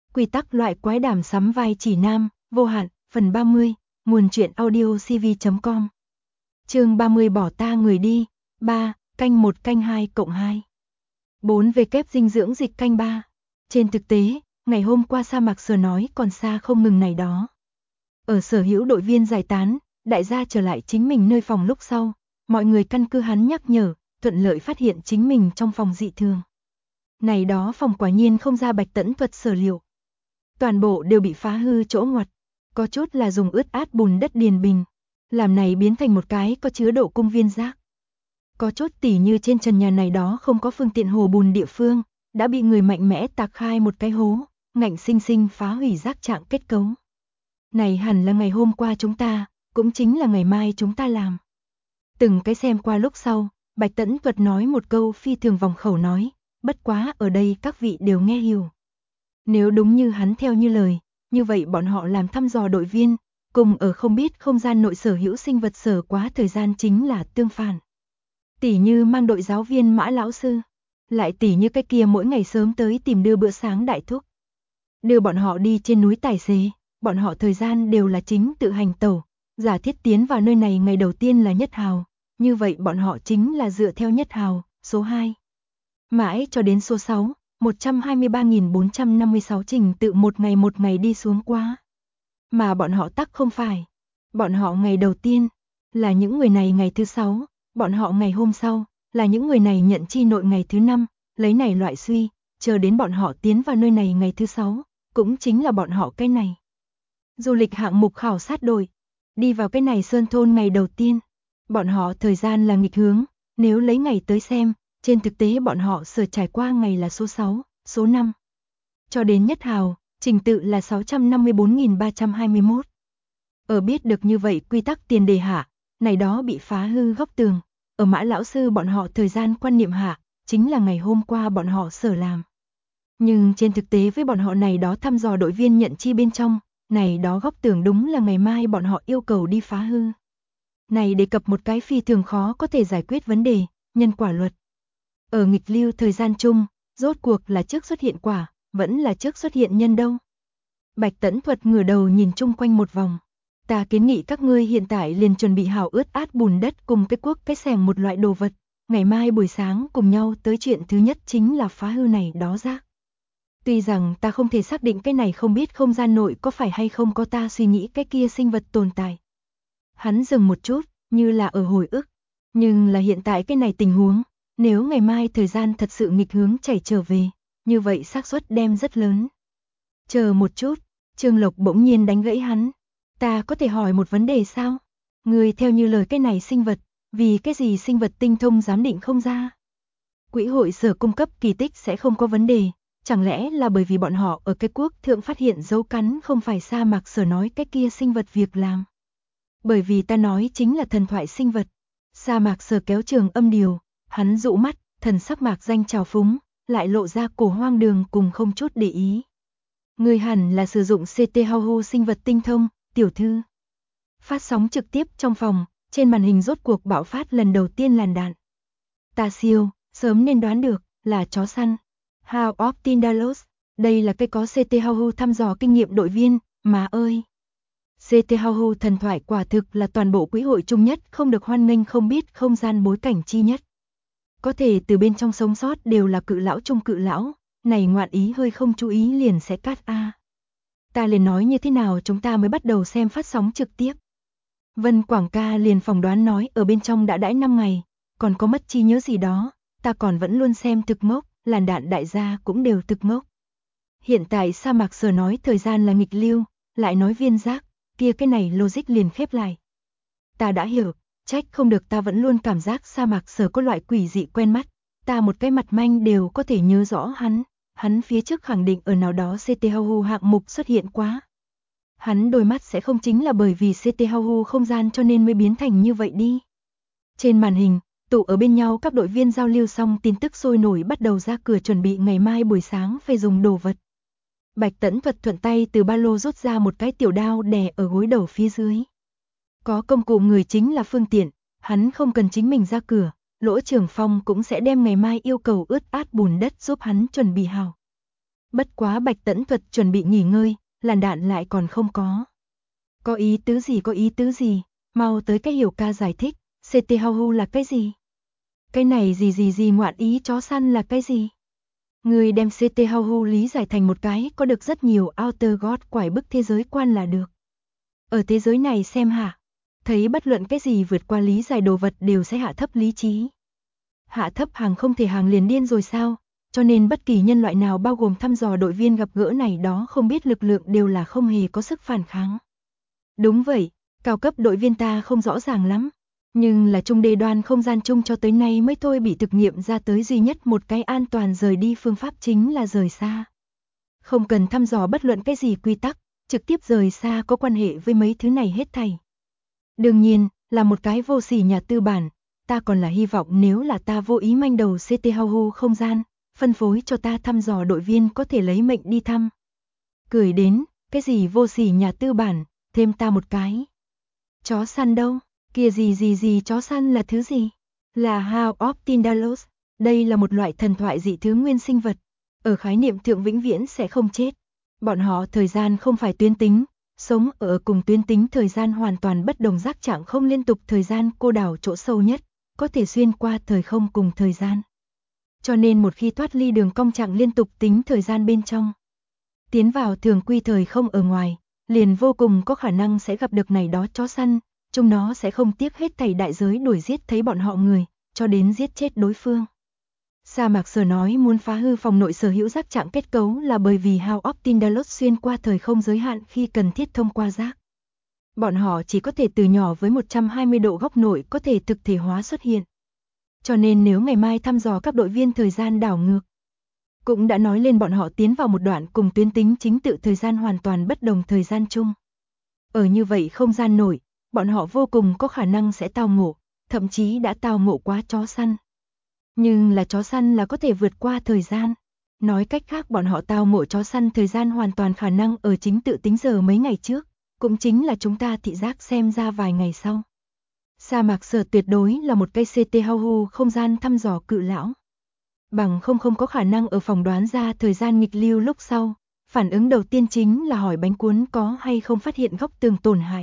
Quy tắc loại quái đàm sắm vai chỉ nam, vô hạn, phần 30, nguồn truyện audio cv.com. Chương 30 bỏ ta người đi, 3, canh 1 canh 2 cộng 2. 4 về kép dinh dưỡng dịch canh 3. Trên thực tế, ngày hôm qua sa mạc Sở nói còn xa không ngừng này đó. Ở sở hữu đội viên giải tán, đại gia trở lại chính mình nơi phòng lúc sau, mọi người căn cứ hắn nhắc nhở, thuận lợi phát hiện chính mình trong phòng dị thường. Này đó phòng quả nhiên không ra Bạch Tẫn Thuật sở liệu. Toàn bộ đều bị phá hư chỗ ngoặt, có chút là dùng ướt át bùn đất điền bình, làm này biến thành một cái có chứa độ cung viên rác. Có chút tỉ như trên trần nhà này đó không có phương tiện hồ bùn địa phương, đã bị người mạnh mẽ tạc khai một cái hố, ngạnh sinh sinh phá hủy rác trạng kết cấu. Này hẳn là ngày hôm qua chúng ta, cũng chính là ngày mai chúng ta làm. Từng cái xem qua lúc sau, Bạch Tẫn Thuật nói một câu phi thường vòng khẩu nói, bất quá ở đây các vị đều nghe hiểu. Nếu đúng như hắn theo như lời, như vậy bọn họ làm thăm dò đội viên, cùng ở không biết không gian nội sở hữu sinh vật sở quá thời gian chính là tương phản. Tỉ như mang đội giáo viên Mã lão sư, lại tỉ như cái kia mỗi ngày sớm tới tìm đưa bữa sáng đại thúc. Đưa bọn họ đi trên núi tài xế, bọn họ thời gian đều là chính tự hành tẩu, giả thiết tiến vào nơi này ngày đầu tiên là nhất hào, như vậy bọn họ chính là dựa theo nhất hào, số 2. Mãi cho đến số 6, 123.456 trình tự một ngày đi xuống quá. Mà bọn họ tắc không phải. Bọn họ ngày đầu tiên, là những người này ngày thứ 6, bọn họ ngày hôm sau, là những người này nhận chi nội ngày thứ 5, lấy này loại suy, chờ đến bọn họ tiến vào nơi này ngày thứ 6, cũng chính là bọn họ cái này. Du lịch hạng mục khảo sát đội, đi vào cái này sơn thôn ngày đầu tiên, bọn họ thời gian là nghịch hướng, nếu lấy ngày tới xem, trên thực tế bọn họ sở trải qua ngày là số 6, số 5. Cho đến nhất hào, trình tự là 654.321. Ở biết được như vậy quy tắc tiền đề hạ, này đó bị phá hư góc tường, ở Mã lão sư bọn họ thời gian quan niệm hạ, chính là ngày hôm qua bọn họ sở làm. Nhưng trên thực tế với bọn họ này đó thăm dò đội viên nhận chi bên trong, này đó góc tường đúng là ngày mai bọn họ yêu cầu đi phá hư. Này đề cập một cái phi thường khó có thể giải quyết vấn đề, nhân quả luật. Ở nghịch lưu thời gian chung, rốt cuộc là trước xuất hiện quả, vẫn là trước xuất hiện nhân đâu. Bạch Tẫn Thuật ngửa đầu nhìn chung quanh một vòng. Ta kiến nghị các ngươi hiện tại liền chuẩn bị hảo ướt át bùn đất cùng cái cuốc cái xẻng một loại đồ vật. Ngày mai buổi sáng cùng nhau tới chuyện thứ nhất chính là phá hư này đó rác. Tuy rằng ta không thể xác định cái này không biết không gian nội có phải hay không có ta suy nghĩ cái kia sinh vật tồn tại. Hắn dừng một chút, như là ở hồi ức. Nhưng là hiện tại cái này tình huống, nếu ngày mai thời gian thật sự nghịch hướng chảy trở về, như vậy xác suất đem rất lớn. Chờ một chút, Trương Lộc bỗng nhiên đánh gãy hắn. Ta có thể hỏi một vấn đề sao? Người theo như lời cái này sinh vật, vì cái gì sinh vật tinh thông giám định không ra? Quỹ hội sở cung cấp kỳ tích sẽ không có vấn đề, chẳng lẽ là bởi vì bọn họ ở cái quốc thượng phát hiện dấu cắn không phải sa mạc Sở nói cái kia sinh vật việc làm? Bởi vì ta nói chính là thần thoại sinh vật. Sa mạc Sở kéo trường âm điều, hắn dụ mắt, thần sắc mạc danh trào phúng, lại lộ ra cổ hoang đường cùng không chút để ý. Người hẳn là sử dụng CT Hau sinh vật tinh thông, tiểu thư. Phát sóng trực tiếp trong phòng, trên màn hình rốt cuộc bạo phát lần đầu tiên làn đạn. Ta siêu, sớm nên đoán được, là chó săn. House of Tindalos, đây là cái có CT Hau thăm dò kinh nghiệm đội viên, mà ơi. CT Hau thần thoại quả thực là toàn bộ quỹ hội chung nhất không được hoan nghênh không biết không gian bối cảnh chi nhất. Có thể từ bên trong sống sót đều là cự lão trung cự lão, này ngoạn ý hơi không chú ý liền sẽ cắt a. Ta liền nói như thế nào chúng ta mới bắt đầu xem phát sóng trực tiếp. Vân Quảng ca liền phỏng đoán nói ở bên trong đã đãi 5 ngày, còn có mất trí nhớ gì đó, ta còn vẫn luôn xem thực mốc, làn đạn đại gia cũng đều thực mốc. Hiện tại sa mạc Sở nói thời gian là nghịch lưu, lại nói viên rác, kia cái này logic liền khép lại. Ta đã hiểu, trách không được ta vẫn luôn cảm giác sa mạc Sở có loại quỷ dị quen mắt, ta một cái mặt manh đều có thể nhớ rõ hắn phía trước khẳng định ở nào đó CT Hau hạng mục xuất hiện quá. Hắn đôi mắt sẽ không chính là bởi vì CT Hau không gian cho nên mới biến thành như vậy đi. Trên màn hình, tụ ở bên nhau các đội viên giao lưu xong tin tức sôi nổi bắt đầu ra cửa chuẩn bị ngày mai buổi sáng phải dùng đồ vật. Bạch Tẫn Thuật thuận tay từ ba lô rút ra một cái tiểu đao đè ở gối đầu phía dưới. Có công cụ người chính là phương tiện, hắn không cần chính mình ra cửa, Lỗ Trường Phong cũng sẽ đem ngày mai yêu cầu ướt át bùn đất giúp hắn chuẩn bị hào. Bất quá Bạch Tẫn Thuật chuẩn bị nghỉ ngơi, làn đạn lại còn không có. Có ý tứ gì, mau tới cái hiểu ca giải thích, CT Hau là cái gì? Cái này gì ngoạn ý chó săn là cái gì? Người đem CT Hau lý giải thành một cái có được rất nhiều Outer God quải bức thế giới quan là được. Ở thế giới này xem hả? Thấy bất luận cái gì vượt qua lý giải đồ vật đều sẽ hạ thấp lý trí. Hạ thấp hàng không thể hàng liền điên rồi sao? Cho nên bất kỳ nhân loại nào bao gồm thăm dò đội viên gặp gỡ này đó không biết lực lượng đều là không hề có sức phản kháng. Đúng vậy, cao cấp đội viên ta không rõ ràng lắm. Nhưng là trung đê đoan không gian chung cho tới nay mới thôi bị thực nghiệm ra tới duy nhất một cái an toàn rời đi phương pháp chính là rời xa. Không cần thăm dò bất luận cái gì quy tắc, trực tiếp rời xa có quan hệ với mấy thứ này hết thảy. Đương nhiên, là một cái vô sỉ nhà tư bản, ta còn là hy vọng nếu là ta vô ý manh đầu CT Hau không gian, phân phối cho ta thăm dò đội viên có thể lấy mệnh đi thăm. Cười đến, cái gì vô sỉ nhà tư bản, thêm ta một cái. Chó săn đâu? Kia gì chó săn là thứ gì? Là House of Tindalos, đây là một loại thần thoại dị thứ nguyên sinh vật, ở khái niệm thượng vĩnh viễn sẽ không chết. Bọn họ thời gian không phải tuyến tính, sống ở cùng tuyến tính thời gian hoàn toàn bất đồng giác trạng không liên tục thời gian cô đảo chỗ sâu nhất, có thể xuyên qua thời không cùng thời gian. Cho nên một khi thoát ly đường cong trạng liên tục tính thời gian bên trong, tiến vào thường quy thời không ở ngoài, liền vô cùng có khả năng sẽ gặp được này đó chó săn, chúng nó sẽ không tiếc hết thảy đại giới đuổi giết thấy bọn họ người, cho đến giết chết đối phương. Sa Mạc Sở nói muốn phá hư phòng nội sở hữu giác trạng kết cấu là bởi vì House of Tindalos xuyên qua thời không giới hạn khi cần thiết thông qua giác. Bọn họ chỉ có thể từ nhỏ với 120 độ góc nội có thể thực thể hóa xuất hiện. Cho nên nếu ngày mai thăm dò các đội viên thời gian đảo ngược, cũng đã nói lên bọn họ tiến vào một đoạn cùng tuyến tính chính tự thời gian hoàn toàn bất đồng thời gian chung. Ở như vậy không gian nội, bọn họ vô cùng có khả năng sẽ tao ngộ, thậm chí đã tao ngộ quá chó săn. Nhưng là chó săn là có thể vượt qua thời gian. Nói cách khác bọn họ tao ngộ chó săn thời gian hoàn toàn khả năng ở chính tự tính giờ mấy ngày trước, cũng chính là chúng ta thị giác xem ra vài ngày sau. Sa Mạc Sở tuyệt đối là một cây CT Hau không gian thăm dò cự lão. Bằng không có khả năng ở phòng đoán ra thời gian nghịch lưu lúc sau, phản ứng đầu tiên chính là hỏi bánh cuốn có hay không phát hiện góc tường tổn hại.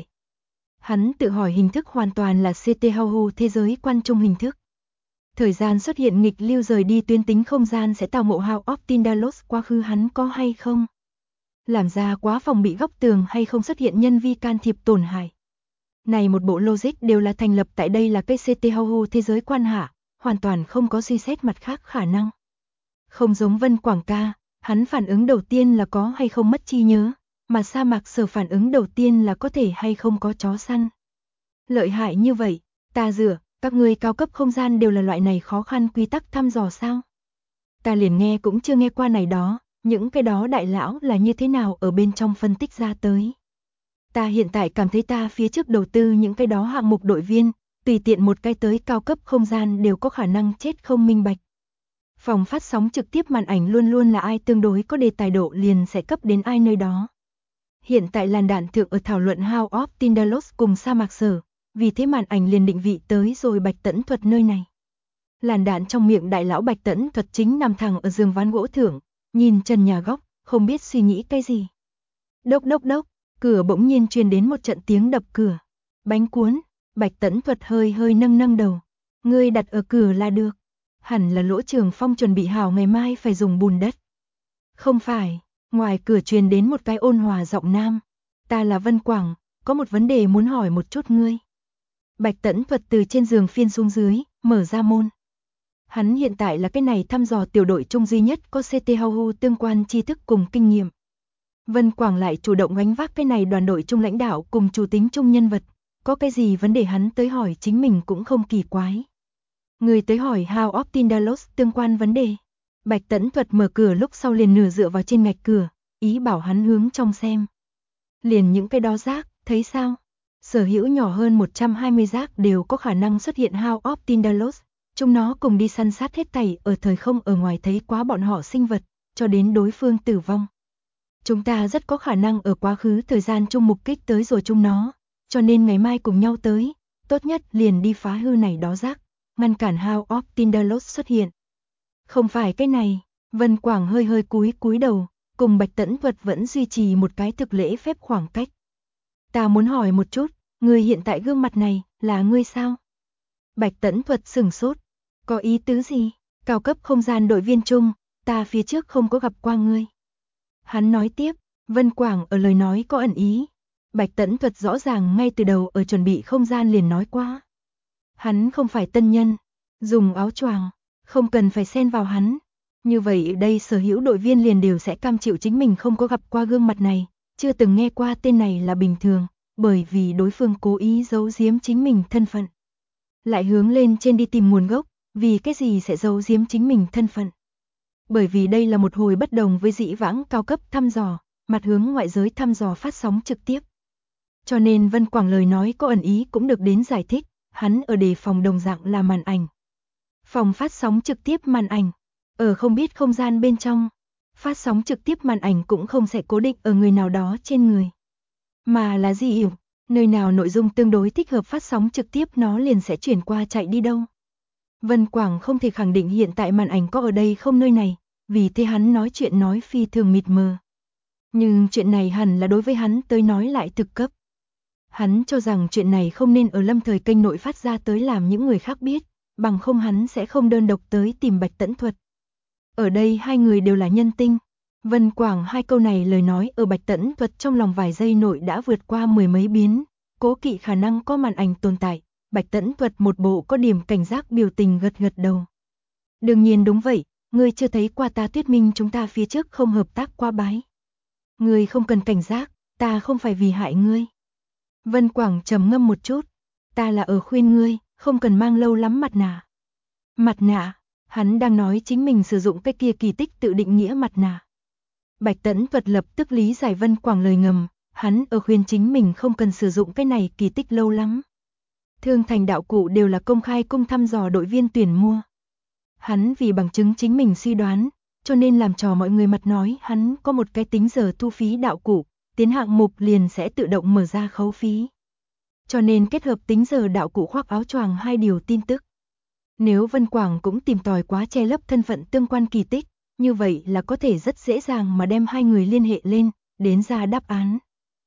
Hắn tự hỏi hình thức hoàn toàn là CT Hau thế giới quan trung hình thức. Thời gian xuất hiện nghịch lưu rời đi tuyến tính không gian sẽ tạo ngộ House of Tindalos quá khứ hắn có hay không? Làm ra quá phòng bị góc tường hay không xuất hiện nhân vi can thiệp tổn hại. Này một bộ logic đều là thành lập tại đây là cây CT Hau thế giới quan hạ, hoàn toàn không có suy xét mặt khác khả năng. Không giống Vân Quảng ca, hắn phản ứng đầu tiên là có hay không mất trí nhớ, mà Sa Mạc Sở phản ứng đầu tiên là có thể hay không có chó săn. Lợi hại như vậy, ta dựa, các ngươi cao cấp không gian đều là loại này khó khăn quy tắc thăm dò sao? Ta liền nghe cũng chưa nghe qua này đó, những cái đó đại lão là như thế nào ở bên trong phân tích ra tới. Ta hiện tại cảm thấy ta phía trước đầu tư những cái đó hạng mục đội viên, tùy tiện một cái tới cao cấp không gian đều có khả năng chết không minh bạch. Phòng phát sóng trực tiếp màn ảnh luôn luôn là ai tương đối có đề tài độ liền sẽ cấp đến ai nơi đó. Hiện tại làn đạn thượng ở thảo luận House of Tindalos cùng Sa Mạc Sở, vì thế màn ảnh liền định vị tới rồi Bạch Tẫn Thuật nơi này. Làn đạn trong miệng đại lão Bạch Tẫn Thuật chính nằm thẳng ở giường ván gỗ thượng, nhìn trần nhà góc, không biết suy nghĩ cái gì. Đốc đốc đốc, cửa bỗng nhiên truyền đến một trận tiếng đập cửa. Bánh cuốn, Bạch Tẫn Thuật hơi hơi nâng đầu. Ngươi đặt ở cửa là được. Hẳn là Lỗ Trường Phong chuẩn bị hảo ngày mai phải dùng bùn đất. Không phải, ngoài cửa truyền đến một cái ôn hòa giọng nam. Ta là Vân Quảng, có một vấn đề muốn hỏi một chút ngươi. Bạch Tẫn Thuật từ trên giường phiên xuống dưới, mở ra môn. Hắn hiện tại là cái này thăm dò tiểu đội chung duy nhất có CT Hau tương quan tri thức cùng kinh nghiệm. Vân Quảng lại chủ động gánh vác cái này đoàn đội chung lãnh đạo cùng chủ tính chung nhân vật, có cái gì vấn đề hắn tới hỏi chính mình cũng không kỳ quái. Người tới hỏi House of Tindalos tương quan vấn đề. Bạch Tẫn Thuật mở cửa lúc sau liền nửa dựa vào trên ngạch cửa, ý bảo hắn hướng trong xem. Liền những cái đó rác, thấy sao? Sở hữu nhỏ hơn 120 rác đều có khả năng xuất hiện House of Tindalos, chúng nó cùng đi săn sát hết thảy ở thời không ở ngoài thấy quá bọn họ sinh vật, cho đến đối phương tử vong. Chúng ta rất có khả năng ở quá khứ thời gian chung mục kích tới rồi chúng nó, cho nên ngày mai cùng nhau tới, tốt nhất liền đi phá hư này đó rác, ngăn cản House of Tindalos xuất hiện. Không phải cái này, Vân Quảng hơi cúi đầu, cùng Bạch Tẫn Thuật vẫn duy trì một cái thực lễ phép khoảng cách. Ta muốn hỏi một chút, ngươi hiện tại gương mặt này, là ngươi sao? Bạch Tẫn Thuật sửng sốt, có ý tứ gì? Cao cấp không gian đội viên chung, ta phía trước không có gặp qua ngươi. Hắn nói tiếp, Vân Quảng ở lời nói có ẩn ý. Bạch Tẫn Thuật rõ ràng ngay từ đầu ở chuẩn bị không gian liền nói qua. Hắn không phải tân nhân, dùng áo choàng, không cần phải xen vào hắn. Như vậy ở đây sở hữu đội viên liền đều sẽ cam chịu chính mình không có gặp qua gương mặt này, chưa từng nghe qua tên này là bình thường, bởi vì đối phương cố ý giấu giếm chính mình thân phận. Lại hướng lên trên đi tìm nguồn gốc, vì cái gì sẽ giấu giếm chính mình thân phận. Bởi vì đây là một hồi bất đồng với dĩ vãng cao cấp thăm dò, mặt hướng ngoại giới thăm dò phát sóng trực tiếp. Cho nên Vân Quảng lời nói có ẩn ý cũng được đến giải thích, hắn ở đề phòng đồng dạng là màn ảnh. Phòng phát sóng trực tiếp màn ảnh, ở không biết không gian bên trong, phát sóng trực tiếp màn ảnh cũng không sẽ cố định ở người nào đó trên người. Mà là gì hiểu, nơi nào nội dung tương đối thích hợp phát sóng trực tiếp nó liền sẽ chuyển qua chạy đi đâu. Vân Quảng không thể khẳng định hiện tại màn ảnh có ở đây không nơi này, vì thế hắn nói chuyện nói phi thường mịt mờ. Nhưng chuyện này hẳn là đối với hắn tới nói lại thực cấp. Hắn cho rằng chuyện này không nên ở Lâm Thời kênh nội phát ra tới làm những người khác biết, bằng không hắn sẽ không đơn độc tới tìm Bạch Tẫn Thuật. Ở đây hai người đều là nhân tinh. Vân Quảng hai câu này lời nói ở Bạch Tẫn Thuật trong lòng vài giây nội đã vượt qua mười mấy biến, cố kỵ khả năng có màn ảnh tồn tại. Bạch Tẫn Thuật một bộ có điểm cảnh giác biểu tình gật gật đầu. Đương nhiên đúng vậy, ngươi chưa thấy qua ta thuyết minh chúng ta phía trước không hợp tác qua bái. Ngươi không cần cảnh giác, ta không phải vì hại ngươi. Vân Quảng trầm ngâm một chút, ta là ở khuyên ngươi, không cần mang lâu lắm mặt nạ. Mặt nạ, hắn đang nói chính mình sử dụng cái kia kỳ tích tự định nghĩa mặt nạ. Bạch Tẫn Thuật lập tức lý giải Vân Quảng lời ngầm, hắn ở khuyên chính mình không cần sử dụng cái này kỳ tích lâu lắm. Thương thành đạo cụ đều là công khai cung thăm dò đội viên tuyển mua. Hắn vì bằng chứng chính mình suy đoán, cho nên làm trò mọi người mặt nói hắn có một cái tính giờ thu phí đạo cụ, tiến hạng mục liền sẽ tự động mở ra khấu phí. Cho nên kết hợp tính giờ đạo cụ khoác áo choàng hai điều tin tức. Nếu Vân Quảng cũng tìm tòi quá che lấp thân phận tương quan kỳ tích, như vậy là có thể rất dễ dàng mà đem hai người liên hệ lên, đến ra đáp án.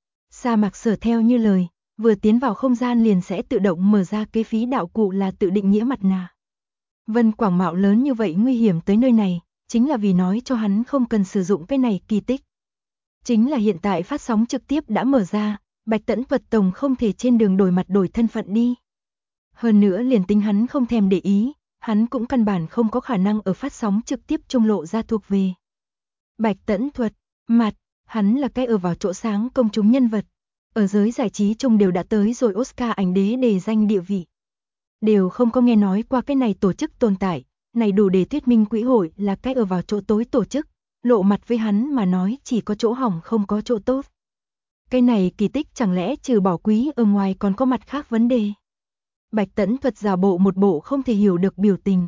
Sa Mạc Sở theo như lời, vừa tiến vào không gian liền sẽ tự động mở ra kế phí đạo cụ là tự định nghĩa mặt nạ. Vân Quảng mạo lớn như vậy nguy hiểm tới nơi này, chính là vì nói cho hắn không cần sử dụng cái này kỳ tích. Chính là hiện tại phát sóng trực tiếp đã mở ra, Bạch Tẫn Thuật tổng không thể trên đường đổi mặt đổi thân phận đi. Hơn nữa liền tính hắn không thèm để ý, hắn cũng căn bản không có khả năng ở phát sóng trực tiếp trung lộ ra thuộc về. Bạch Tẫn Thuật, mặt, hắn là cái ở vào chỗ sáng công chúng nhân vật. Ở giới giải trí chung đều đã tới rồi Oscar ảnh đế đề danh địa vị. Đều không có nghe nói qua cái này tổ chức tồn tại, này đủ để thuyết minh quỹ hội là cái ở vào chỗ tối tổ chức, lộ mặt với hắn mà nói chỉ có chỗ hỏng không có chỗ tốt. Cái này kỳ tích chẳng lẽ trừ bỏ quý ở ngoài còn có mặt khác vấn đề. Bạch Tẫn Thuật giả bộ một bộ không thể hiểu được biểu tình.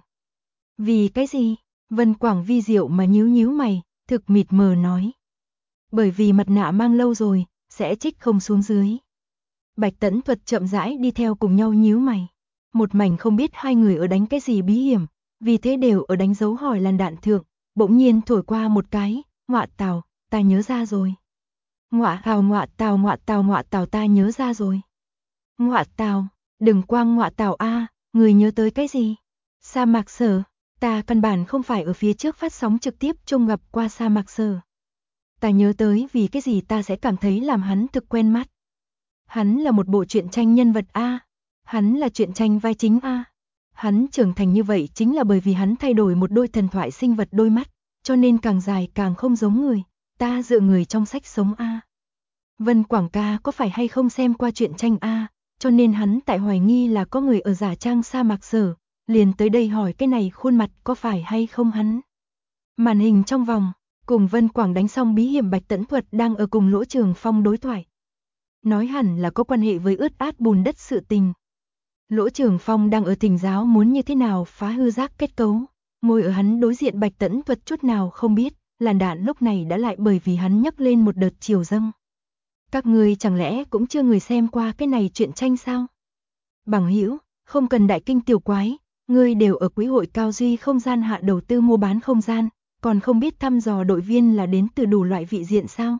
Vì cái gì? Vân Quảng vi diệu mà nhíu nhíu mày, thực mịt mờ nói. Bởi vì mặt nạ mang lâu rồi, sẽ trích không xuống dưới. Bạch Tẫn Thuật chậm rãi đi theo cùng nhau nhíu mày. Một mảnh không biết hai người ở đánh cái gì bí hiểm, vì thế đều ở đánh dấu hỏi làn đạn thượng, bỗng nhiên thổi qua một cái, ngọa tào, ta nhớ ra rồi. Ngọa tào ta nhớ ra rồi. Ngọa tào, đừng quang ngọa tào a, người nhớ tới cái gì? Sa Mạc Sở, ta căn bản không phải ở phía trước phát sóng trực tiếp chung gặp qua Sa Mạc Sở. Ta nhớ tới vì cái gì ta sẽ cảm thấy làm hắn thực quen mắt. Hắn là một bộ truyện tranh nhân vật a, hắn là truyện tranh vai chính a. Hắn trưởng thành như vậy chính là bởi vì hắn thay đổi một đôi thần thoại sinh vật đôi mắt, cho nên càng dài càng không giống người, ta dựa người trong sách sống a. Vân Quảng ca có phải hay không xem qua truyện tranh a, cho nên hắn tại hoài nghi là có người ở giả trang Sa Mạc Sở, liền tới đây hỏi cái này khuôn mặt có phải hay không hắn. Màn hình trong vòng, cùng Vân Quảng đánh xong bí hiểm Bạch Tẫn Thuật đang ở cùng Lỗ Trường Phong đối thoại. Nói hẳn là có quan hệ với ướt át bùn đất sự tình. Lỗ Trường Phong đang ở thỉnh giáo muốn như thế nào phá hư giác kết cấu, ngồi ở hắn đối diện Bạch Tẫn Thuật chút nào không biết, làn đạn lúc này đã lại bởi vì hắn nhấc lên một đợt chiều dâng. Các ngươi chẳng lẽ cũng chưa người xem qua cái này truyện tranh sao? Bằng hữu, không cần đại kinh tiểu quái, ngươi đều ở quỹ hội cao duy không gian hạ đầu tư mua bán không gian, còn không biết thăm dò đội viên là đến từ đủ loại vị diện sao?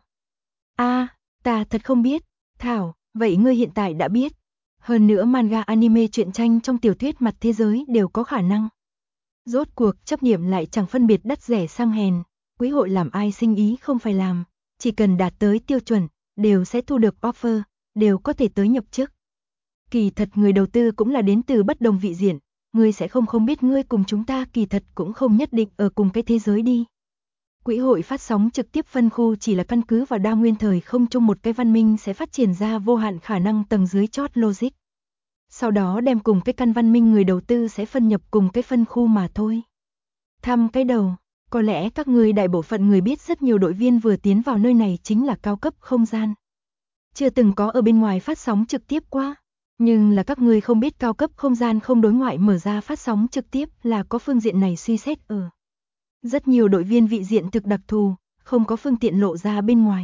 Ta thật không biết. Thảo, vậy ngươi hiện tại đã biết. Hơn nữa manga anime truyện tranh trong tiểu thuyết mặt thế giới đều có khả năng. Rốt cuộc chấp niệm lại chẳng phân biệt đắt rẻ sang hèn, quỹ hội làm ai sinh ý không phải làm, chỉ cần đạt tới tiêu chuẩn, đều sẽ thu được offer, đều có thể tới nhập chức. Kỳ thật người đầu tư cũng là đến từ bất đồng vị diện, ngươi sẽ không biết ngươi cùng chúng ta kỳ thật cũng không nhất định ở cùng cái thế giới đi. Quỹ hội phát sóng trực tiếp phân khu chỉ là căn cứ vào đa nguyên thời không chung một cái văn minh sẽ phát triển ra vô hạn khả năng tầng dưới chót logic. Sau đó đem cùng cái căn văn minh người đầu tư sẽ phân nhập cùng cái phân khu mà thôi. Thăm cái đầu, có lẽ các ngươi đại bộ phận người biết rất nhiều đội viên vừa tiến vào nơi này chính là cao cấp không gian. Chưa từng có ở bên ngoài phát sóng trực tiếp qua, nhưng là các ngươi không biết cao cấp không gian không đối ngoại mở ra phát sóng trực tiếp là có phương diện này suy xét ở. Rất nhiều đội viên vị diện thực đặc thù, không có phương tiện lộ ra bên ngoài.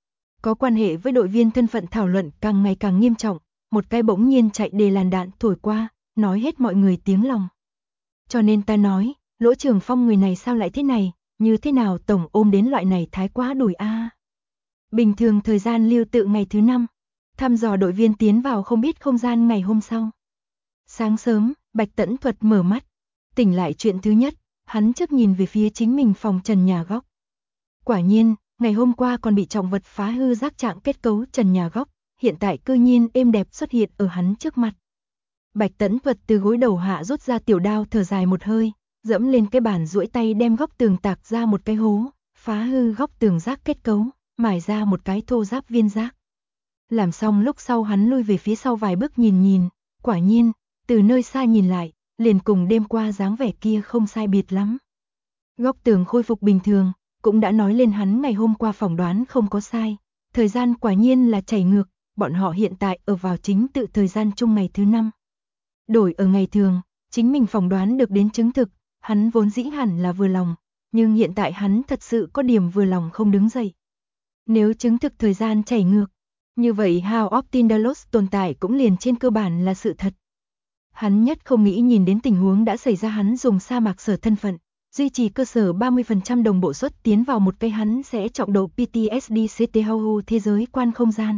Có quan hệ với đội viên thân phận thảo luận càng ngày càng nghiêm trọng, một cái bỗng nhiên chạy đề làn đạn thổi qua, nói hết mọi người tiếng lòng. Cho nên ta nói, Lỗ Trường Phong người này sao lại thế này, như thế nào tổng ôm đến loại này thái quá đùi a. Bình thường thời gian lưu tự ngày thứ 5, thăm dò đội viên tiến vào không biết không gian ngày hôm sau. Sáng sớm, Bạch Tẫn Thuật mở mắt, tỉnh lại chuyện thứ nhất, hắn trước nhìn về phía chính mình phòng trần nhà góc. Quả nhiên, ngày hôm qua còn bị trọng vật phá hư rác trạng kết cấu trần nhà góc, hiện tại cư nhiên êm đẹp xuất hiện ở hắn trước mặt. Bạch Tẫn Thuật từ gối đầu hạ rút ra tiểu đao thở dài một hơi, dẫm lên cái bàn duỗi tay đem góc tường tạc ra một cái hố, phá hư góc tường rác kết cấu, mài ra một cái thô ráp viên rác. Làm xong lúc sau hắn lui về phía sau vài bước nhìn, quả nhiên, từ nơi xa nhìn lại, liền cùng đêm qua dáng vẻ kia không sai biệt lắm. Góc tường khôi phục bình thường, cũng đã nói lên hắn ngày hôm qua phỏng đoán không có sai, thời gian quả nhiên là chảy ngược, bọn họ hiện tại ở vào chính tự thời gian chung ngày thứ 5. Đổi ở ngày thường, chính mình phỏng đoán được đến chứng thực, hắn vốn dĩ hẳn là vừa lòng, nhưng hiện tại hắn thật sự có điểm vừa lòng không đứng dậy. Nếu chứng thực thời gian chảy ngược, như vậy House of Tindalos tồn tại cũng liền trên cơ bản là sự thật. Hắn nhất không nghĩ nhìn đến tình huống đã xảy ra hắn dùng sa mạc sở thân phận, duy trì cơ sở 30% đồng bộ suất tiến vào một cái hắn sẽ trọng độ PTSD CTHU thế giới quan không gian.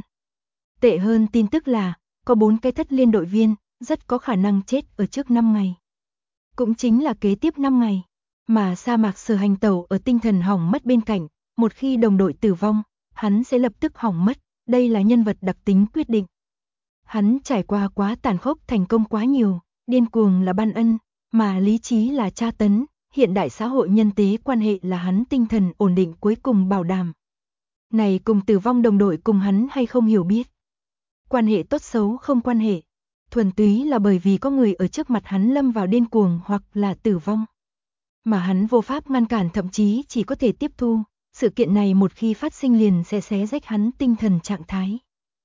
Tệ hơn tin tức là, có 4 cái thất liên đội viên, rất có khả năng chết ở trước 5 ngày. Cũng chính là kế tiếp 5 ngày, mà sa mạc sở hành tẩu ở tinh thần hỏng mất bên cạnh, một khi đồng đội tử vong, hắn sẽ lập tức hỏng mất, đây là nhân vật đặc tính quyết định. Hắn trải qua quá tàn khốc thành công quá nhiều, điên cuồng là ban ân, mà lý trí là tra tấn, hiện đại xã hội nhân tế quan hệ là hắn tinh thần ổn định cuối cùng bảo đảm. Này cùng tử vong đồng đội cùng hắn hay không hiểu biết. Quan hệ tốt xấu không quan hệ, thuần túy là bởi vì có người ở trước mặt hắn lâm vào điên cuồng hoặc là tử vong. Mà hắn vô pháp ngăn cản thậm chí chỉ có thể tiếp thu, sự kiện này một khi phát sinh liền sẽ xé rách hắn tinh thần trạng thái.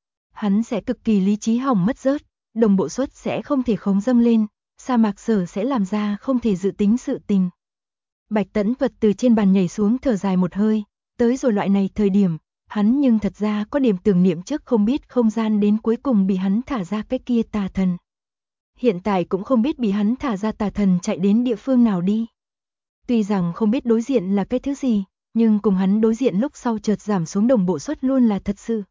Hắn sẽ cực kỳ lý trí hỏng mất rớt, đồng bộ suất sẽ không thể khống dâng lên, sa mạc sở sẽ làm ra không thể dự tính sự tình. Bạch Tẫn Thuật từ trên bàn nhảy xuống thở dài một hơi, tới rồi loại này thời điểm, hắn nhưng thật ra có điểm tưởng niệm trước không biết không gian đến cuối cùng bị hắn thả ra cái kia tà thần. Hiện tại cũng không biết bị hắn thả ra tà thần chạy đến địa phương nào đi. Tuy rằng không biết đối diện là cái thứ gì, nhưng cùng hắn đối diện lúc sau chợt giảm xuống đồng bộ suất luôn là thật sự.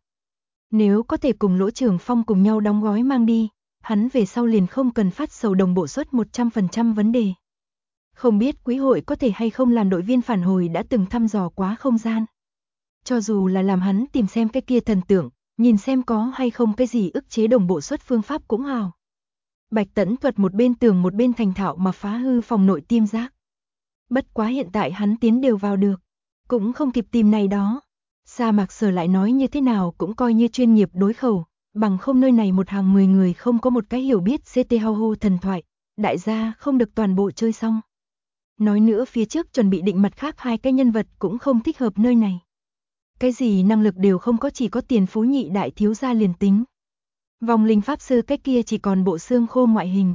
Nếu có thể cùng Lỗ Trường Phong cùng nhau đóng gói mang đi, hắn về sau liền không cần phát sầu đồng bộ suất 100% vấn đề. Không biết quý hội có thể hay không làm đội viên phản hồi đã từng thăm dò quá không gian. Cho dù là làm hắn tìm xem cái kia thần tượng, nhìn xem có hay không cái gì ức chế đồng bộ suất phương pháp cũng hào. Bạch Tẫn Thuật một bên tường một bên thành thạo mà phá hư phòng nội tiêm giác. Bất quá hiện tại hắn tiến đều vào được, cũng không kịp tìm này đó. Sa mạc sở lại nói như thế nào cũng coi như chuyên nghiệp đối khẩu, bằng không nơi này một hàng 10 người không có một cái hiểu biết CTHU thần thoại, đại gia không được toàn bộ chơi xong. Nói nữa phía trước chuẩn bị định mặt khác 2 cái nhân vật cũng không thích hợp nơi này. Cái gì năng lực đều không có, chỉ có Tiền Phú Nhị đại thiếu gia liền tính. Vòng linh pháp sư cái kia chỉ còn bộ xương khô ngoại hình.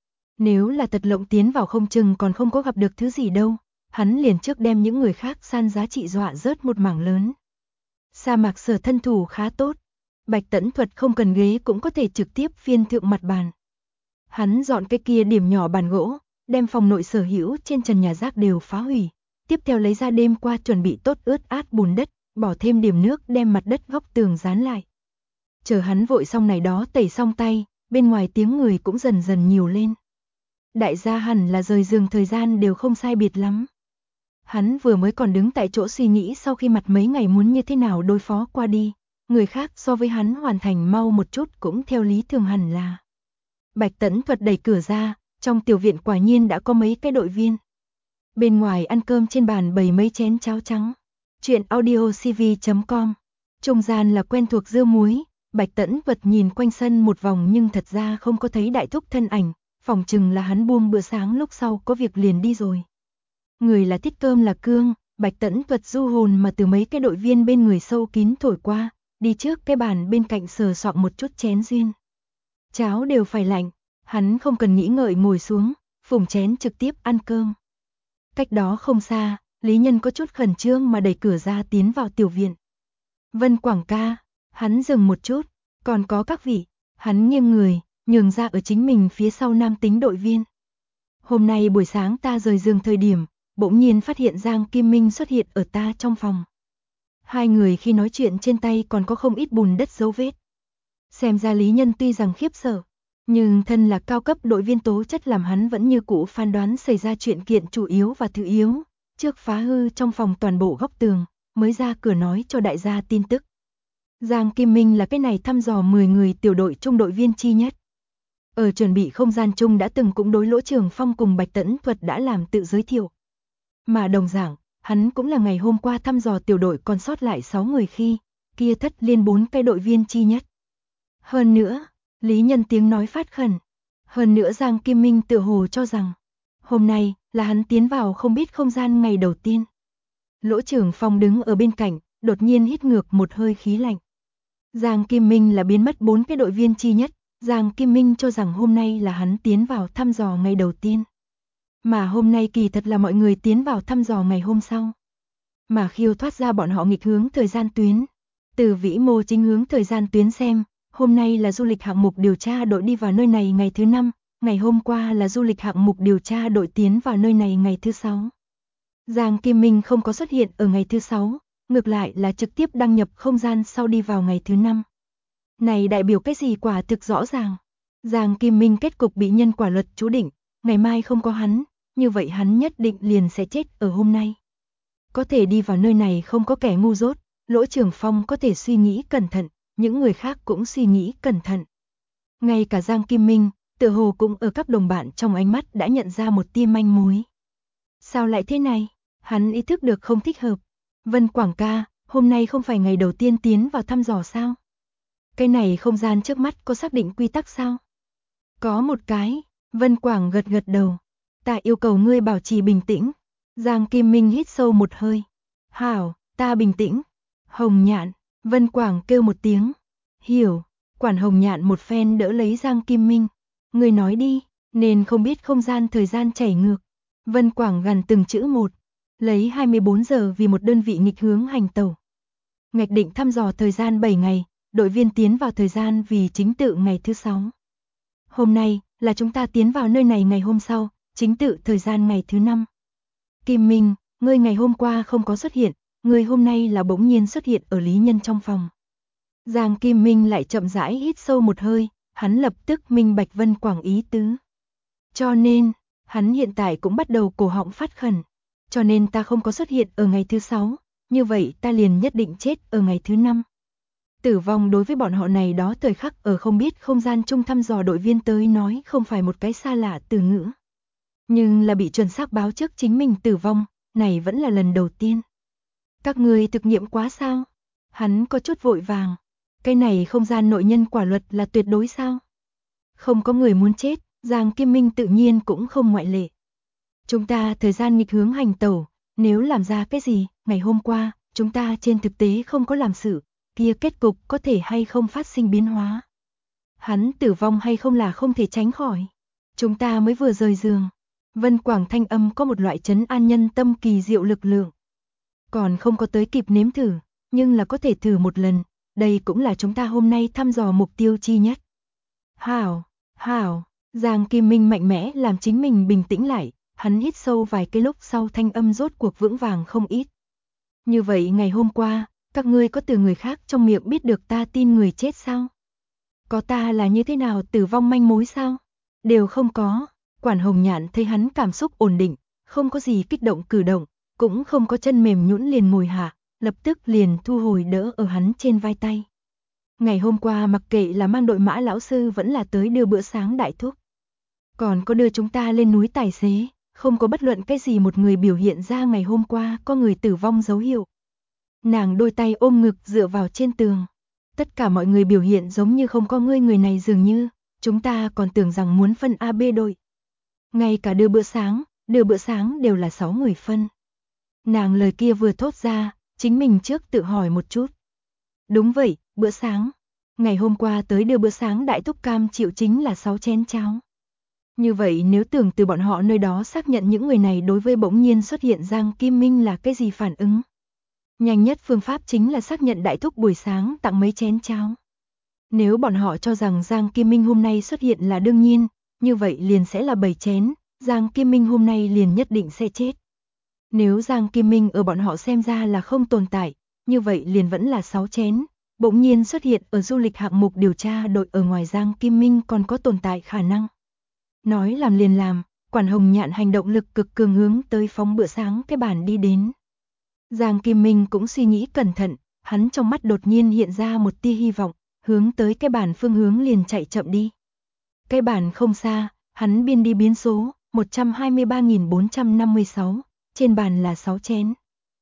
Nếu là thật lộng tiến vào không chừng còn không có gặp được thứ gì đâu, hắn liền trước đem những người khác san giá trị dọa rớt một mảng lớn. Sa mạc sở thân thủ khá tốt, Bạch Tẫn Thuật không cần ghế cũng có thể trực tiếp phiên thượng mặt bàn. Hắn dọn cái kia điểm nhỏ bàn gỗ, đem phòng nội sở hữu trên trần nhà rác đều phá hủy, tiếp theo lấy ra đêm qua chuẩn bị tốt ướt át bùn đất, bỏ thêm điểm nước đem mặt đất góc tường dán lại. Chờ hắn vội xong này đó tẩy xong tay, bên ngoài tiếng người cũng dần dần nhiều lên. Đại gia hẳn là rời giường thời gian đều không sai biệt lắm. Hắn vừa mới còn đứng tại chỗ suy nghĩ sau khi mặt mấy ngày muốn như thế nào đối phó qua đi, người khác so với hắn hoàn thành mau một chút cũng theo lý thường hẳn là. Bạch Tẫn Thuật đẩy cửa ra, trong tiểu viện quả nhiên đã có mấy cái đội viên. Bên ngoài ăn cơm trên bàn bày mấy chén cháo trắng. Chuyện audiocv.com. Trung gian là quen thuộc dưa muối, Bạch Tẫn Thuật nhìn quanh sân một vòng nhưng thật ra không có thấy đại thúc thân ảnh, phỏng chừng là hắn buông bữa sáng lúc sau có việc liền đi rồi. Người là thích cơm là cương, Bạch Tẫn Thuật du hồn mà từ mấy cái đội viên bên người sâu kín thổi qua, đi trước cái bàn bên cạnh sờ soạng một chút chén duyên. Cháo đều phải lạnh, hắn không cần nghĩ ngợi ngồi xuống, phủng chén trực tiếp ăn cơm. Cách đó không xa, Lý Nhân có chút khẩn trương mà đẩy cửa ra tiến vào tiểu viện. Vân Quảng ca, hắn dừng một chút, còn có các vị, hắn nghiêng người, nhường ra ở chính mình phía sau nam tính đội viên. Hôm nay buổi sáng ta rời giường thời điểm, bỗng nhiên phát hiện Giang Kim Minh xuất hiện ở ta trong phòng. Hai người khi nói chuyện trên tay còn có không ít bùn đất dấu vết. Xem ra Lý Nhân tuy rằng khiếp sợ, nhưng thân là cao cấp đội viên tố chất làm hắn vẫn như cũ phán đoán xảy ra chuyện kiện chủ yếu và thứ yếu, trước phá hư trong phòng toàn bộ góc tường, mới ra cửa nói cho đại gia tin tức. Giang Kim Minh là cái này thăm dò 10 người tiểu đội trung đội viên chi nhất. Ở chuẩn bị không gian chung đã từng cũng đối Lỗ Trường Phong cùng Bạch Tẫn Thuật đã làm tự giới thiệu. Mà đồng dạng, hắn cũng là ngày hôm qua thăm dò tiểu đội còn sót lại 6 người khi, kia thất liên 4 cái đội viên chi nhất. Hơn nữa, Lý Nhân tiếng nói phát khẩn. Hơn nữa Giang Kim Minh tự hồ cho rằng, hôm nay là hắn tiến vào không biết không gian ngày đầu tiên. Lỗ Trường Phong đứng ở bên cạnh, đột nhiên hít ngược một hơi khí lạnh. Giang Kim Minh là biến mất 4 cái đội viên chi nhất, Giang Kim Minh cho rằng hôm nay là hắn tiến vào thăm dò ngày đầu tiên. Mà hôm nay kỳ thật là mọi người tiến vào thăm dò ngày hôm sau. Mà khiêu thoát ra bọn họ nghịch hướng thời gian tuyến. Từ vĩ mô chính hướng thời gian tuyến xem, hôm nay là du lịch hạng mục điều tra đội đi vào nơi này ngày thứ 5, ngày hôm qua là du lịch hạng mục điều tra đội tiến vào nơi này ngày thứ 6. Giang Kim Minh không có xuất hiện ở ngày thứ 6, ngược lại là trực tiếp đăng nhập không gian sau đi vào ngày thứ 5. Này đại biểu cái gì quả thực rõ ràng. Giang Kim Minh kết cục bị nhân quả luật chú định, ngày mai không có hắn, như vậy hắn nhất định liền sẽ chết ở hôm nay. Có thể đi vào nơi này không có kẻ ngu dốt, Lỗ Trường Phong có thể suy nghĩ cẩn thận, những người khác cũng suy nghĩ cẩn thận. Ngay cả Giang Kim Minh, tựa hồ cũng ở các đồng bạn trong ánh mắt đã nhận ra một tia manh mối. Sao lại thế này? Hắn ý thức được không thích hợp. Vân Quảng ca, hôm nay không phải ngày đầu tiên tiến vào thăm dò sao? Cái này không gian trước mắt có xác định quy tắc sao? Có một cái, Vân Quảng gật gật đầu. Ta yêu cầu ngươi bảo trì bình tĩnh. Giang Kim Minh hít sâu một hơi. Hảo, ta bình tĩnh. Hồng Nhạn, Vân Quảng kêu một tiếng. Hiểu, Quản Hồng Nhạn một phen đỡ lấy Giang Kim Minh. Ngươi nói đi, nên không biết không gian thời gian chảy ngược. Vân Quảng gằn từng chữ một. Lấy 24 giờ vì một đơn vị nghịch hướng hành tẩu. Ngạch định thăm dò thời gian 7 ngày, đội viên tiến vào thời gian vì chính tự ngày thứ 6. Hôm nay là chúng ta tiến vào nơi này ngày hôm sau, chính tự thời gian ngày thứ 5. Kim Minh, ngươi ngày hôm qua không có xuất hiện, ngươi hôm nay là bỗng nhiên xuất hiện ở Lý Nhân trong phòng. Giang Kim Minh lại chậm rãi hít sâu một hơi, hắn lập tức minh bạch Vân Quảng ý tứ. Cho nên, hắn hiện tại cũng bắt đầu cổ họng phát khẩn. Cho nên ta không có xuất hiện ở ngày thứ 6, như vậy ta liền nhất định chết ở ngày thứ 5. Tử vong đối với bọn họ này đó thời khắc ở không biết không gian chung thăm dò đội viên tới nói không phải một cái xa lạ từ ngữ. Nhưng là bị chuẩn xác báo trước chính mình tử vong, này vẫn là lần đầu tiên. Các người thực nghiệm quá sao? Hắn có chút vội vàng. Cái này không gian nội nhân quả luật là tuyệt đối sao? Không có người muốn chết, Giang Kim Minh tự nhiên cũng không ngoại lệ. Chúng ta thời gian nghịch hướng hành tẩu, nếu làm ra cái gì, ngày hôm qua, chúng ta trên thực tế không có làm sự, kia kết cục có thể hay không phát sinh biến hóa. Hắn tử vong hay không là không thể tránh khỏi. Chúng ta mới vừa rời giường. Vân Quảng thanh âm có một loại trấn an nhân tâm kỳ diệu lực lượng. Còn không có tới kịp nếm thử, nhưng là có thể thử một lần, đây cũng là chúng ta hôm nay thăm dò mục tiêu chi nhất. Hảo, Giang Kim Minh mạnh mẽ làm chính mình bình tĩnh lại, Hắn hít sâu vài cái lúc sau thanh âm rốt cuộc vững vàng không ít. Như vậy ngày hôm qua, các ngươi có từ người khác trong miệng biết được ta tin người chết sao? Có ta là như thế nào tử vong manh mối sao? Đều không có. Quản Hồng Nhạn thấy hắn cảm xúc ổn định, không có gì kích động cử động, cũng không có chân mềm nhũn liền ngồi hạ, lập tức liền thu hồi đỡ ở hắn trên vai tay. Ngày hôm qua mặc kệ là mang đội mã lão sư vẫn là tới đưa bữa sáng đại thúc. Còn có đưa chúng ta lên núi tài xế, không có bất luận cái gì một người biểu hiện ra ngày hôm qua có người tử vong dấu hiệu. Nàng đôi tay ôm ngực dựa vào trên tường. Tất cả mọi người biểu hiện giống như không có ngươi người này dường như, chúng ta còn tưởng rằng muốn phân A B đội. Ngay cả đưa bữa sáng đều là 6 người phân. Nàng lời kia vừa thốt ra, chính mình trước tự hỏi một chút. Đúng vậy, bữa sáng. Ngày hôm qua tới đưa bữa sáng đại thúc cam chịu chính là 6 chén cháo. Như vậy nếu tưởng từ bọn họ nơi đó xác nhận những người này đối với bỗng nhiên xuất hiện Giang Kim Minh là cái gì phản ứng. Nhanh nhất phương pháp chính là xác nhận đại thúc buổi sáng tặng mấy chén cháo. Nếu bọn họ cho rằng Giang Kim Minh hôm nay xuất hiện là đương nhiên, như vậy liền sẽ là 7 chén, Giang Kim Minh hôm nay liền nhất định sẽ chết. Nếu Giang Kim Minh ở bọn họ xem ra là không tồn tại, như vậy liền vẫn là 6 chén, bỗng nhiên xuất hiện ở du lịch hạng mục điều tra đội ở ngoài Giang Kim Minh còn có tồn tại khả năng. Nói làm liền làm, Quản Hồng Nhạn hành động lực cực cường hướng tới phóng bữa sáng cái bàn đi đến. Giang Kim Minh cũng suy nghĩ cẩn thận, hắn trong mắt đột nhiên hiện ra một tia hy vọng, hướng tới cái bàn phương hướng liền chạy chậm đi. Cái bàn không xa, hắn biên đi biến số, 123.456, trên bàn là 6 chén.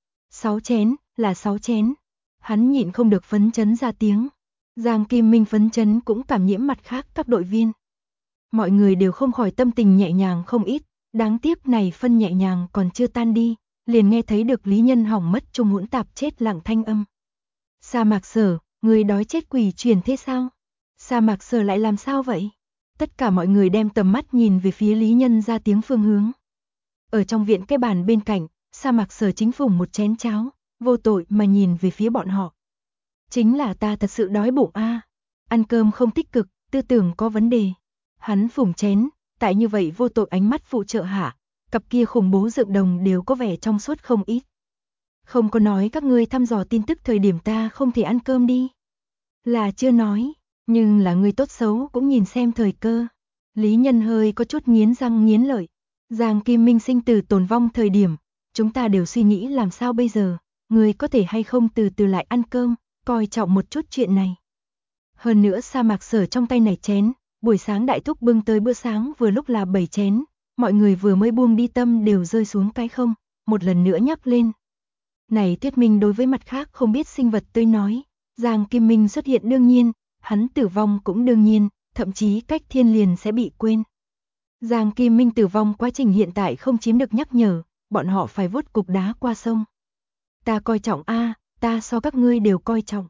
6 chén, là 6 chén. Hắn nhịn không được phấn chấn ra tiếng. Giang Kim Minh phấn chấn cũng cảm nhiễm mặt khác các đội viên. Mọi người đều không khỏi tâm tình nhẹ nhàng không ít, đáng tiếc này phân nhẹ nhàng còn chưa tan đi, liền nghe thấy được Lý Nhân hỏng mất trung hỗn tạp chết lặng thanh âm. Sa Mạc Sở, người đói chết quỷ truyền thế sao? Sa Mạc Sở lại làm sao vậy? Tất cả mọi người đem tầm mắt nhìn về phía Lý Nhân ra tiếng phương hướng. Ở trong viện cái bàn bên cạnh, Sa Mạc Sở chính phủng một chén cháo, vô tội mà nhìn về phía bọn họ. Chính là ta thật sự đói bụng a, ăn cơm không tích cực, tư tưởng có vấn đề. Hắn phủng chén, tại như vậy vô tội ánh mắt phụ trợ hạ, cặp kia khủng bố dựng đồng đều có vẻ trong suốt không ít. Không có nói các ngươi thăm dò tin tức thời điểm ta không thể ăn cơm đi. Là chưa nói, nhưng là ngươi tốt xấu cũng nhìn xem thời cơ. Lý Nhân hơi có chút nghiến răng nghiến lợi. Giang Kim Minh sinh tử tồn vong thời điểm, chúng ta đều suy nghĩ làm sao bây giờ, ngươi có thể hay không từ từ lại ăn cơm, coi trọng một chút chuyện này. Hơn nữa Sa Mạc Sở trong tay này chén, buổi sáng đại thúc bưng tới bữa sáng vừa lúc là 7 chén, mọi người vừa mới buông đi tâm đều rơi xuống cái không, một lần nữa nhắc lên. Này thuyết minh đối với mặt khác không biết sinh vật tươi nói, Giang Kim Minh xuất hiện đương nhiên, hắn tử vong cũng đương nhiên, thậm chí cách thiên liền sẽ bị quên. Giang Kim Minh tử vong quá trình hiện tại không chiếm được nhắc nhở, bọn họ phải vút cục đá qua sông. Ta coi trọng a, ta so các ngươi đều coi trọng.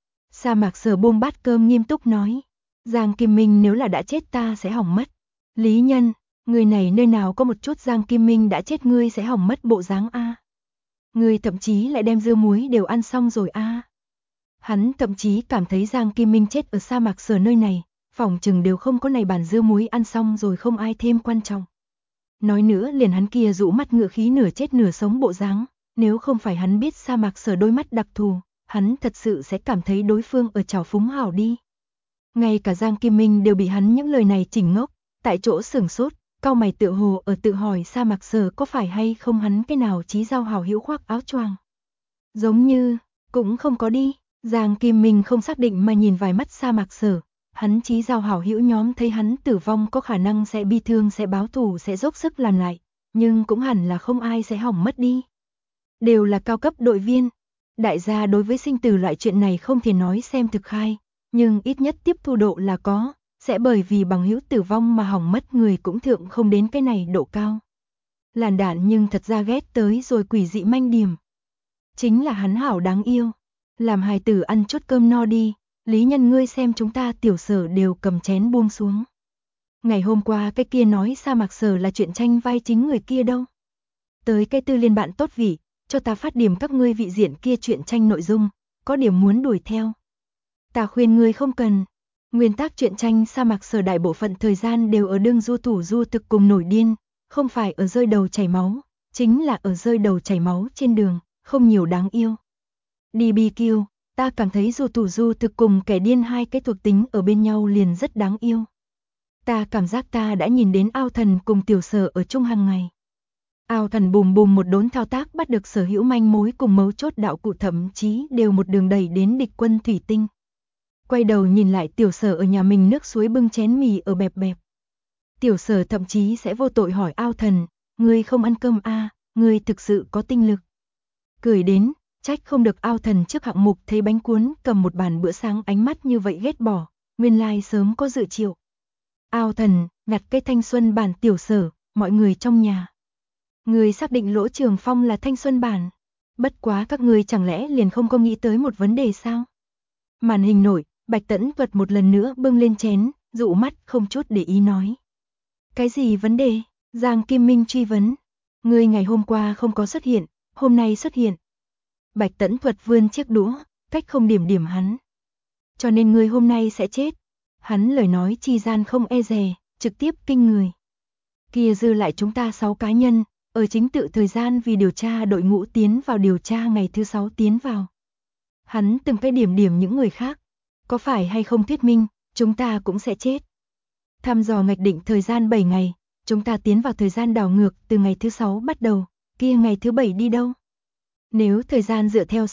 Sa Mạc Sở buông bát cơm nghiêm túc nói, Giang Kim Minh nếu là đã chết ta sẽ hỏng mất. Lý Nhân, người này nơi nào có một chút Giang Kim Minh đã chết ngươi sẽ hỏng mất bộ dáng a. Ngươi thậm chí lại đem dưa muối đều ăn xong rồi a. Hắn thậm chí cảm thấy Giang Kim Minh chết ở Sa Mạc Sở nơi này, phỏng chừng đều không có này bàn dưa muối ăn xong rồi không ai thêm quan trọng. Nói nữa liền hắn kia rũ mắt ngựa khí nửa chết nửa sống bộ dáng, nếu không phải hắn biết Sa Mạc Sở đôi mắt đặc thù, hắn thật sự sẽ cảm thấy đối phương ở trào phúng hảo đi. Ngay cả Giang Kim Minh đều bị hắn những lời này chỉnh ngốc, tại chỗ sửng sốt, cau mày tựa hồ ở tự hỏi Sa Mạc Sở có phải hay không hắn cái nào chí giao hảo hữu khoác áo choàng. Giống như, cũng không có đi, Giang Kim Minh không xác định mà nhìn vài mắt Sa Mạc Sở, hắn chí giao hảo hữu nhóm thấy hắn tử vong có khả năng sẽ bi thương sẽ báo thù sẽ dốc sức làm lại, nhưng cũng hẳn là không ai sẽ hỏng mất đi. Đều là cao cấp đội viên, đại gia đối với sinh tử loại chuyện này không thể nói xem thực khai, nhưng ít nhất tiếp thu độ là có, sẽ bởi vì bằng hữu tử vong mà hỏng mất người cũng thượng không đến cái này độ cao. Làn đạn nhưng thật ra ghét tới rồi quỷ dị manh điểm. Chính là hắn hảo đáng yêu, làm hài tử ăn chút cơm no đi, Lý Nhân ngươi xem chúng ta tiểu Sở đều cầm chén buông xuống. Ngày hôm qua cái kia nói Sa Mạc Sở là chuyện tranh vai chính người kia đâu. Tới cái tư liên bạn tốt vị, cho ta phát điểm các ngươi vị diện kia chuyện tranh nội dung, có điểm muốn đuổi theo. Ta khuyên ngươi không cần. Nguyên tác truyện tranh Sa Mạc Sở đại bộ phận thời gian đều ở đương du thủ du thực cùng nổi điên, không phải ở rơi đầu chảy máu, chính là ở rơi đầu chảy máu trên đường, không nhiều đáng yêu. Đi BQ, ta cảm thấy dù Tù Du thực cùng kẻ điên hai cái thuộc tính ở bên nhau liền rất đáng yêu. Ta cảm giác ta đã nhìn đến Ao Thần cùng Tiểu Sở ở chung hàng ngày. Ao Thần bùm bùm một đốn thao tác bắt được sở hữu manh mối cùng mấu chốt đạo cụ, thậm chí đều một đường đẩy đến địch quân thủy tinh. Quay đầu nhìn lại Tiểu Sở ở nhà mình nước suối bưng chén mì ở bẹp bẹp. Tiểu Sở thậm chí sẽ vô tội hỏi Ao Thần, ngươi không ăn cơm à, ngươi thực sự có tinh lực. Cười đến, trách không được Ao Thần trước hạng mục thấy bánh cuốn cầm một bàn bữa sáng ánh mắt như vậy ghét bỏ, nguyên lai sớm có dự triệu. Ao Thần, nhặt cây thanh xuân bản Tiểu Sở, mọi người trong nhà. Người xác định Lỗ Trường Phong là thanh xuân bản. Bất quá các người chẳng lẽ liền không có nghĩ tới một vấn đề sao? Màn hình nổi, Bạch Tẫn Tuật một lần nữa bưng lên chén, dụ mắt không chút để ý nói. Cái gì vấn đề? Giang Kim Minh truy vấn. Người ngày hôm qua không có xuất hiện, hôm nay xuất hiện. Bạch Tẫn Tuật vươn chiếc đũa, cách không điểm điểm hắn. Cho nên người hôm nay sẽ chết. Hắn lời nói chi gian không e dè, trực tiếp kinh người. Kia dư lại chúng ta 6 cá nhân, ở chính tự thời gian vì điều tra đội ngũ tiến vào điều tra ngày thứ 6 tiến vào. Hắn từng cái điểm điểm những người khác. Có phải hay không thuyết minh, chúng ta cũng sẽ chết. Thăm dò ngạch định thời gian 7 ngày, chúng ta tiến vào thời gian đảo ngược từ ngày thứ 6 bắt đầu, kia ngày thứ 7 đi đâu? Nếu thời gian dựa theo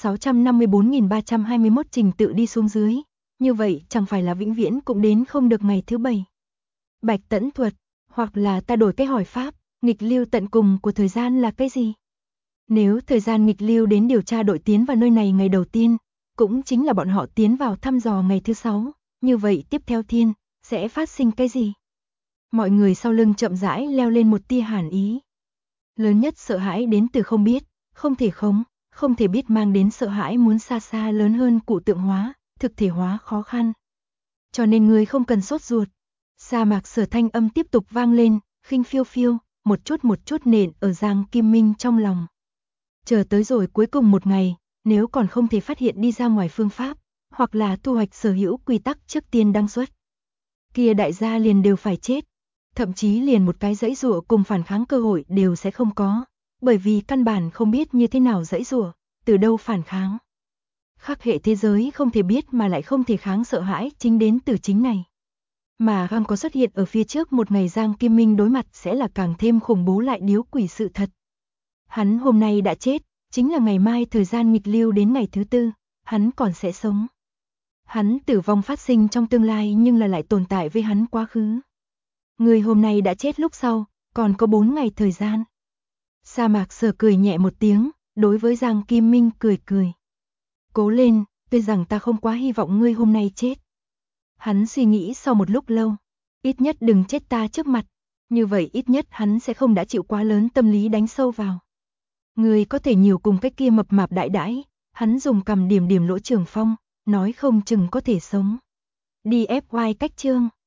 654.321 trình tự đi xuống dưới, như vậy chẳng phải là vĩnh viễn cũng đến không được ngày thứ 7. Bạch Tẫn Thuật, hoặc là ta đổi cái hỏi pháp, nghịch lưu tận cùng của thời gian là cái gì? Nếu thời gian nghịch lưu đến điều tra đội tiến vào nơi này ngày đầu tiên, cũng chính là bọn họ tiến vào thăm dò ngày thứ 6, như vậy tiếp theo thiên, sẽ phát sinh cái gì? Mọi người sau lưng chậm rãi leo lên một tia hàn ý. Lớn nhất sợ hãi đến từ không biết, không thể khống, không thể biết mang đến sợ hãi muốn xa xa lớn hơn cụ tượng hóa, thực thể hóa khó khăn. Cho nên người không cần sốt ruột. Sa Mạc Sở thanh âm tiếp tục vang lên, khinh phiêu phiêu, một chút nện ở Giang Kim Minh trong lòng. Chờ tới rồi cuối cùng một ngày, nếu còn không thể phát hiện đi ra ngoài phương pháp, hoặc là thu hoạch sở hữu quy tắc trước tiên đăng xuất. Kia đại gia liền đều phải chết, thậm chí liền một cái giãy giụa cùng phản kháng cơ hội đều sẽ không có, bởi vì căn bản không biết như thế nào giãy giụa, từ đâu phản kháng. Khắc hệ thế giới không thể biết mà lại không thể kháng sợ hãi chính đến từ chính này. Mà không có xuất hiện ở phía trước một ngày Giang Kim Minh đối mặt sẽ là càng thêm khủng bố lại điếu quỷ sự thật. Hắn hôm nay đã chết, chính là ngày mai thời gian nghịch lưu đến ngày thứ 4, hắn còn sẽ sống. Hắn tử vong phát sinh trong tương lai nhưng là lại tồn tại với hắn quá khứ. Người hôm nay đã chết lúc sau, còn có 4 ngày thời gian. Sa Mạc Sở cười nhẹ một tiếng, đối với Giang Kim Minh cười cười. Cố lên, tuy rằng ta không quá hy vọng ngươi hôm nay chết. Hắn suy nghĩ sau một lúc lâu, ít nhất đừng chết ta trước mặt, như vậy ít nhất hắn sẽ không đã chịu quá lớn tâm lý đánh sâu vào. Ngươi có thể nhiều cùng cái kia mập mạp đại đãi, hắn dùng cằm điểm điểm Lỗ Trường Phong, nói không chừng có thể sống. Đi FY cách chương.